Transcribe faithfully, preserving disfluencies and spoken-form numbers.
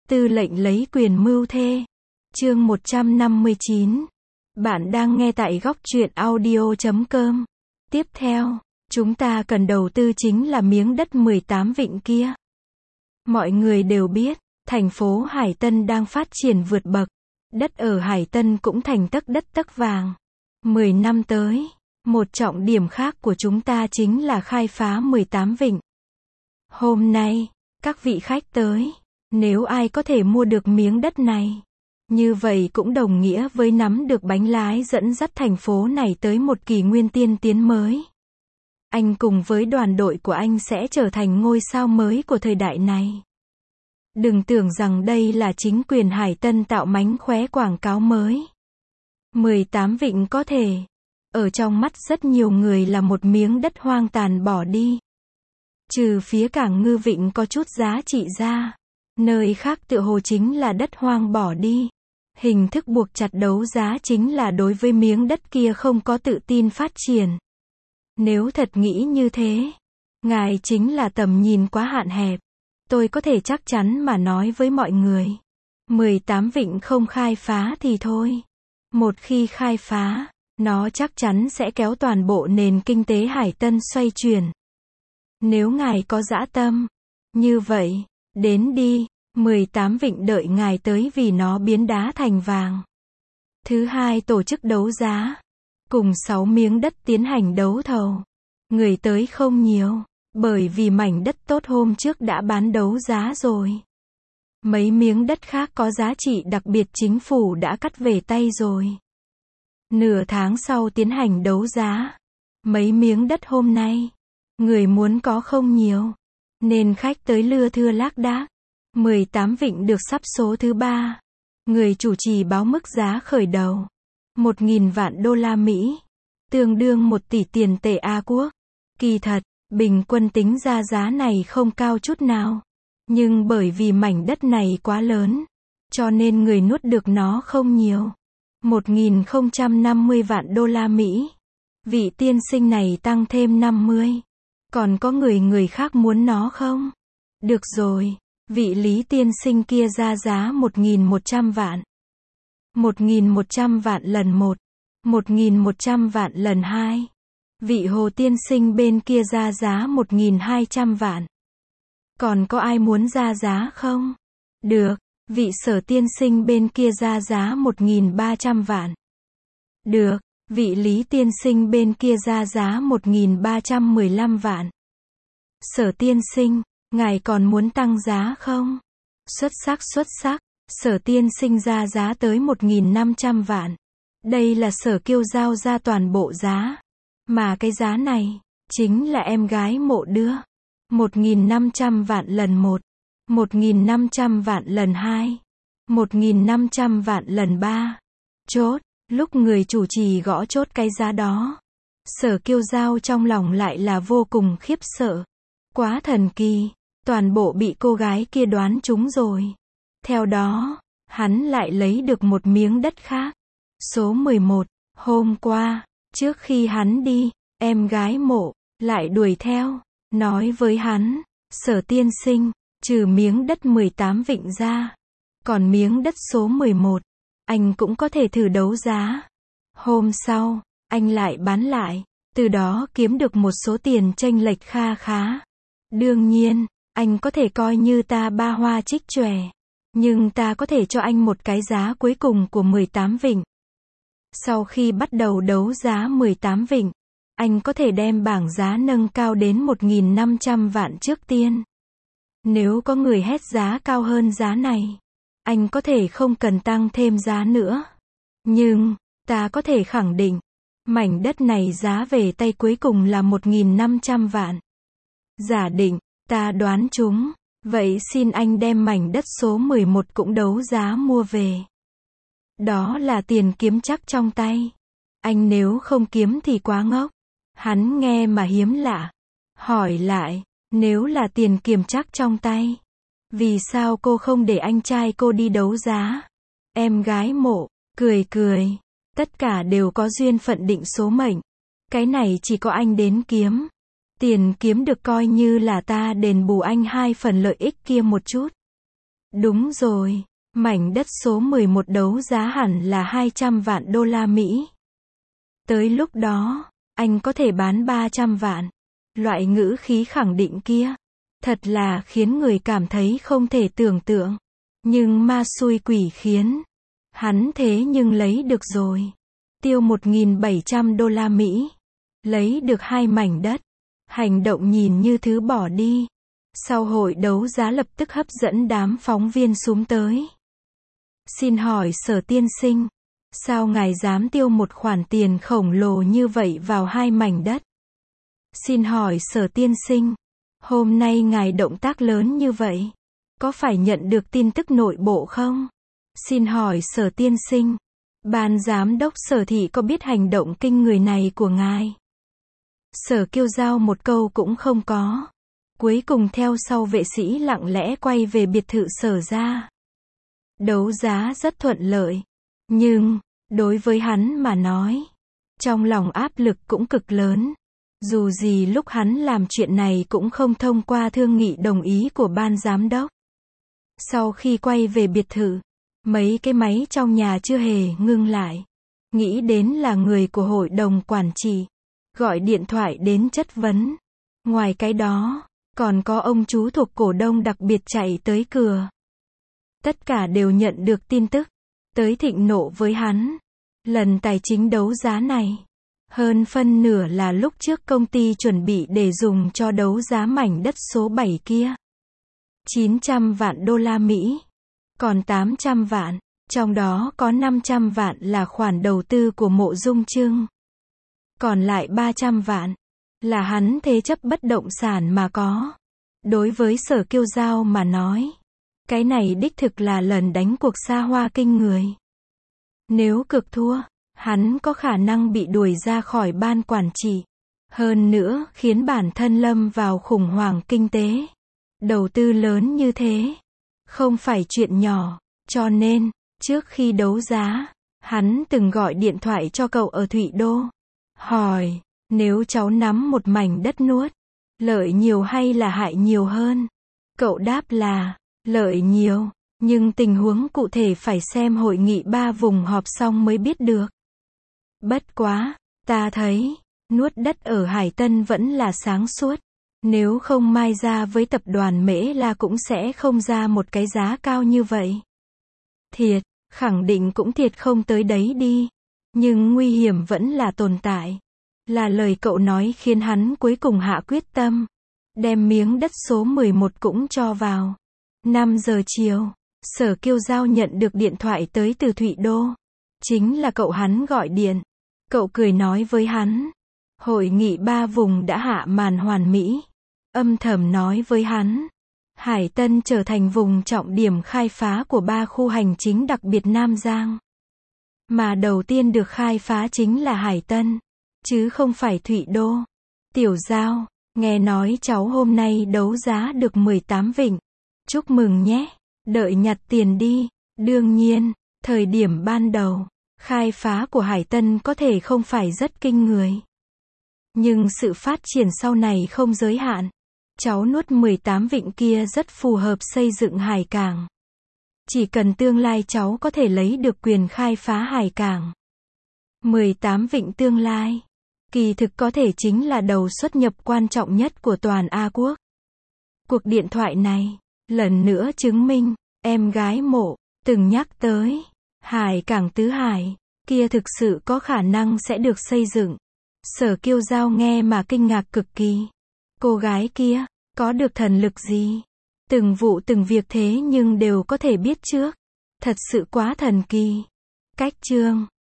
Tư lệnh lấy quyền mưu thê. Chương một trăm năm mươi chín. Bạn đang nghe tại góc truyện audio chấm com. Tiếp theo, chúng ta cần đầu tư chính là miếng đất mười tám vịnh kia. Mọi người đều biết, thành phố Hải Tân đang phát triển vượt bậc. Đất ở Hải Tân cũng thành tấc đất tấc vàng. mười năm tới, một trọng điểm khác của chúng ta chính là khai phá mười tám vịnh. Hôm nay, các vị khách tới, nếu ai có thể mua được miếng đất này, như vậy cũng đồng nghĩa với nắm được bánh lái dẫn dắt thành phố này tới một kỷ nguyên tiên tiến mới. Anh cùng với đoàn đội của anh sẽ trở thành ngôi sao mới của thời đại này. Đừng tưởng rằng đây là chính quyền Hải Tân tạo mánh khóe quảng cáo mới. mười tám vịnh có thể, ở trong mắt rất nhiều người là một miếng đất hoang tàn bỏ đi. Trừ phía cảng Ngư Vịnh có chút giá trị ra, nơi khác tựa hồ chính là đất hoang bỏ đi. Hình thức buộc chặt đấu giá chính là đối với miếng đất kia không có tự tin phát triển. Nếu thật nghĩ như thế, ngài chính là tầm nhìn quá hạn hẹp. Tôi có thể chắc chắn mà nói với mọi người, mười tám vịnh không khai phá thì thôi. Một khi khai phá, nó chắc chắn sẽ kéo toàn bộ nền kinh tế Hải Tân xoay chuyển. Nếu ngài có dã tâm, như vậy, đến đi, mười tám vịnh đợi ngài tới vì nó biến đá thành vàng. Thứ hai, tổ chức đấu giá, cùng sáu miếng đất tiến hành đấu thầu. Người tới không nhiều, bởi vì mảnh đất tốt hôm trước đã bán đấu giá rồi. Mấy miếng đất khác có giá trị đặc biệt chính phủ đã cắt về tay rồi. Nửa tháng sau tiến hành đấu giá. Mấy miếng đất hôm nay, người muốn có không nhiều, nên khách tới lưa thưa lác đác. mười tám vịnh được sắp số thứ ba. Người chủ trì báo mức giá khởi đầu một nghìn vạn đô la Mỹ, tương đương một tỷ tiền tệ A Quốc. Kỳ thật, bình quân tính ra giá này không cao chút nào. Nhưng bởi vì mảnh đất này quá lớn, cho nên người nuốt được nó không nhiều. một nghìn không trăm năm mươi vạn đô la Mỹ. Vị tiên sinh này tăng thêm năm mươi. Còn có người người khác muốn nó không? Được rồi, vị Lý tiên sinh kia ra giá một nghìn một trăm vạn. một nghìn một trăm vạn lần một. một nghìn một trăm vạn lần hai. Vị Hồ tiên sinh bên kia ra giá một nghìn hai trăm vạn. Còn có ai muốn ra giá không? Được, vị Sở tiên sinh bên kia ra giá một nghìn ba trăm vạn. Được, vị Lý tiên sinh bên kia ra giá một nghìn ba trăm mười lăm vạn. Sở tiên sinh, ngài còn muốn tăng giá không? Xuất sắc xuất sắc, Sở tiên sinh ra giá tới một nghìn năm trăm vạn. Đây là Sở Kiêu giao ra toàn bộ giá. Mà cái giá này, chính là em gái mộ đưa. một nghìn năm trăm vạn lần một. một nghìn năm trăm vạn lần hai. một nghìn năm trăm vạn lần ba. Chốt, lúc người chủ trì gõ chốt cái giá đó, Sở Kiêu giao trong lòng lại là vô cùng khiếp sợ. Quá thần kỳ, toàn bộ bị cô gái kia đoán trúng rồi. Theo đó, hắn lại lấy được một miếng đất khác. Số mười một, hôm qua, trước khi hắn đi, em gái mộ, lại đuổi theo, nói với hắn, Sở tiên sinh, trừ miếng đất mười tám vịnh ra, còn miếng đất số mười một, anh cũng có thể thử đấu giá. Hôm sau, anh lại bán lại, từ đó kiếm được một số tiền chênh lệch kha khá. Đương nhiên, anh có thể coi như ta ba hoa trích chòe, nhưng ta có thể cho anh một cái giá cuối cùng của mười tám vịnh. Sau khi bắt đầu đấu giá mười tám vịnh, anh có thể đem bảng giá nâng cao đến một nghìn năm trăm vạn trước tiên. Nếu có người hét giá cao hơn giá này, anh có thể không cần tăng thêm giá nữa. Nhưng, ta có thể khẳng định, mảnh đất này giá về tay cuối cùng là một nghìn năm trăm vạn. Giả định, ta đoán chúng, vậy xin anh đem mảnh đất số mười một cũng đấu giá mua về. Đó là tiền kiếm chắc trong tay. Anh nếu không kiếm thì quá ngốc. Hắn nghe mà hiếm lạ. Hỏi lại, nếu là tiền kiếm chắc trong tay, vì sao cô không để anh trai cô đi đấu giá? Em gái mộ, cười cười. Tất cả đều có duyên phận định số mệnh. Cái này chỉ có anh đến kiếm. Tiền kiếm được coi như là ta đền bù anh hai phần lợi ích kia một chút. Đúng rồi, mảnh đất số mười một đấu giá hẳn là hai trăm vạn đô la Mỹ. Tới lúc đó, anh có thể bán ba trăm vạn. Loại ngữ khí khẳng định kia, thật là khiến người cảm thấy không thể tưởng tượng. Nhưng ma xui quỷ khiến, hắn thế nhưng lấy được rồi. Tiêu một nghìn bảy trăm đô la Mỹ. Lấy được hai mảnh đất. Hành động nhìn như thứ bỏ đi. Sau hội đấu giá lập tức hấp dẫn đám phóng viên xúm tới. Xin hỏi Sở tiên sinh, sao ngài dám tiêu một khoản tiền khổng lồ như vậy vào hai mảnh đất? Xin hỏi Sở tiên sinh, hôm nay ngài động tác lớn như vậy, có phải nhận được tin tức nội bộ không? Xin hỏi Sở tiên sinh, ban giám đốc Sở thị có biết hành động kinh người này của ngài? Sở Kiêu Giao một câu cũng không có. Cuối cùng theo sau vệ sĩ lặng lẽ quay về biệt thự Sở ra. Đấu giá rất thuận lợi. Nhưng, đối với hắn mà nói, trong lòng áp lực cũng cực lớn. Dù gì lúc hắn làm chuyện này cũng không thông qua thương nghị đồng ý của ban giám đốc. Sau khi quay về biệt thự, mấy cái máy trong nhà chưa hề ngưng lại. Nghĩ đến là người của hội đồng quản trị. Gọi điện thoại đến chất vấn. Ngoài cái đó, còn có ông chú thuộc cổ đông đặc biệt chạy tới cửa. Tất cả đều nhận được tin tức. Tới thịnh nộ với hắn. Lần tài chính đấu giá này, hơn phân nửa là lúc trước công ty chuẩn bị để dùng cho đấu giá mảnh đất số bảy kia. chín trăm vạn đô la Mỹ. Còn tám trăm vạn, trong đó có năm trăm vạn là khoản đầu tư của Mộ Dung Trưng. Còn lại ba trăm vạn, là hắn thế chấp bất động sản mà có. Đối với Sở Kiêu Giao mà nói, cái này đích thực là lần đánh cuộc xa hoa kinh người. Nếu cực thua, hắn có khả năng bị đuổi ra khỏi ban quản trị. Hơn nữa, khiến bản thân lâm vào khủng hoảng kinh tế. Đầu tư lớn như thế, không phải chuyện nhỏ, cho nên, trước khi đấu giá, hắn từng gọi điện thoại cho cậu ở Thụy Đô. Hỏi, nếu cháu nắm một mảnh đất nuốt, lợi nhiều hay là hại nhiều hơn? Cậu đáp là, lợi nhiều, nhưng tình huống cụ thể phải xem hội nghị ba vùng họp xong mới biết được. Bất quá, ta thấy, nuốt đất ở Hải Tân vẫn là sáng suốt. Nếu không mai ra với tập đoàn Mễ La cũng sẽ không ra một cái giá cao như vậy. Thiệt, khẳng định cũng thiệt không tới đấy đi. Nhưng nguy hiểm vẫn là tồn tại. Là lời cậu nói khiến hắn cuối cùng hạ quyết tâm. Đem miếng đất số mười một cũng cho vào. năm giờ chiều, Sở Kiêu Giao nhận được điện thoại tới từ Thụy Đô. Chính là cậu hắn gọi điện. Cậu cười nói với hắn. Hội nghị ba vùng đã hạ màn hoàn mỹ. Âm thầm nói với hắn. Hải Tân trở thành vùng trọng điểm khai phá của ba khu hành chính đặc biệt Nam Giang. Mà đầu tiên được khai phá chính là Hải Tân, chứ không phải Thụy Đô. Tiểu Giao, nghe nói cháu hôm nay đấu giá được mười tám vịnh. Chúc mừng nhé, đợi nhặt tiền đi. Đương nhiên, thời điểm ban đầu, khai phá của Hải Tân có thể không phải rất kinh người. Nhưng sự phát triển sau này không giới hạn. Cháu nuốt mười tám vịnh kia rất phù hợp xây dựng hải cảng. Chỉ cần tương lai cháu có thể lấy được quyền khai phá hải cảng. mười tám vịnh tương lai. Kỳ thực có thể chính là đầu xuất nhập quan trọng nhất của toàn A Quốc. Cuộc điện thoại này, lần nữa chứng minh, em gái Mộ, từng nhắc tới, hải cảng tứ hải, kia thực sự có khả năng sẽ được xây dựng. Sở Kiêu Giao nghe mà kinh ngạc cực kỳ. Cô gái kia, có được thần lực gì? Từng vụ từng việc thế nhưng đều có thể biết trước. Thật sự quá thần kỳ. Cách chương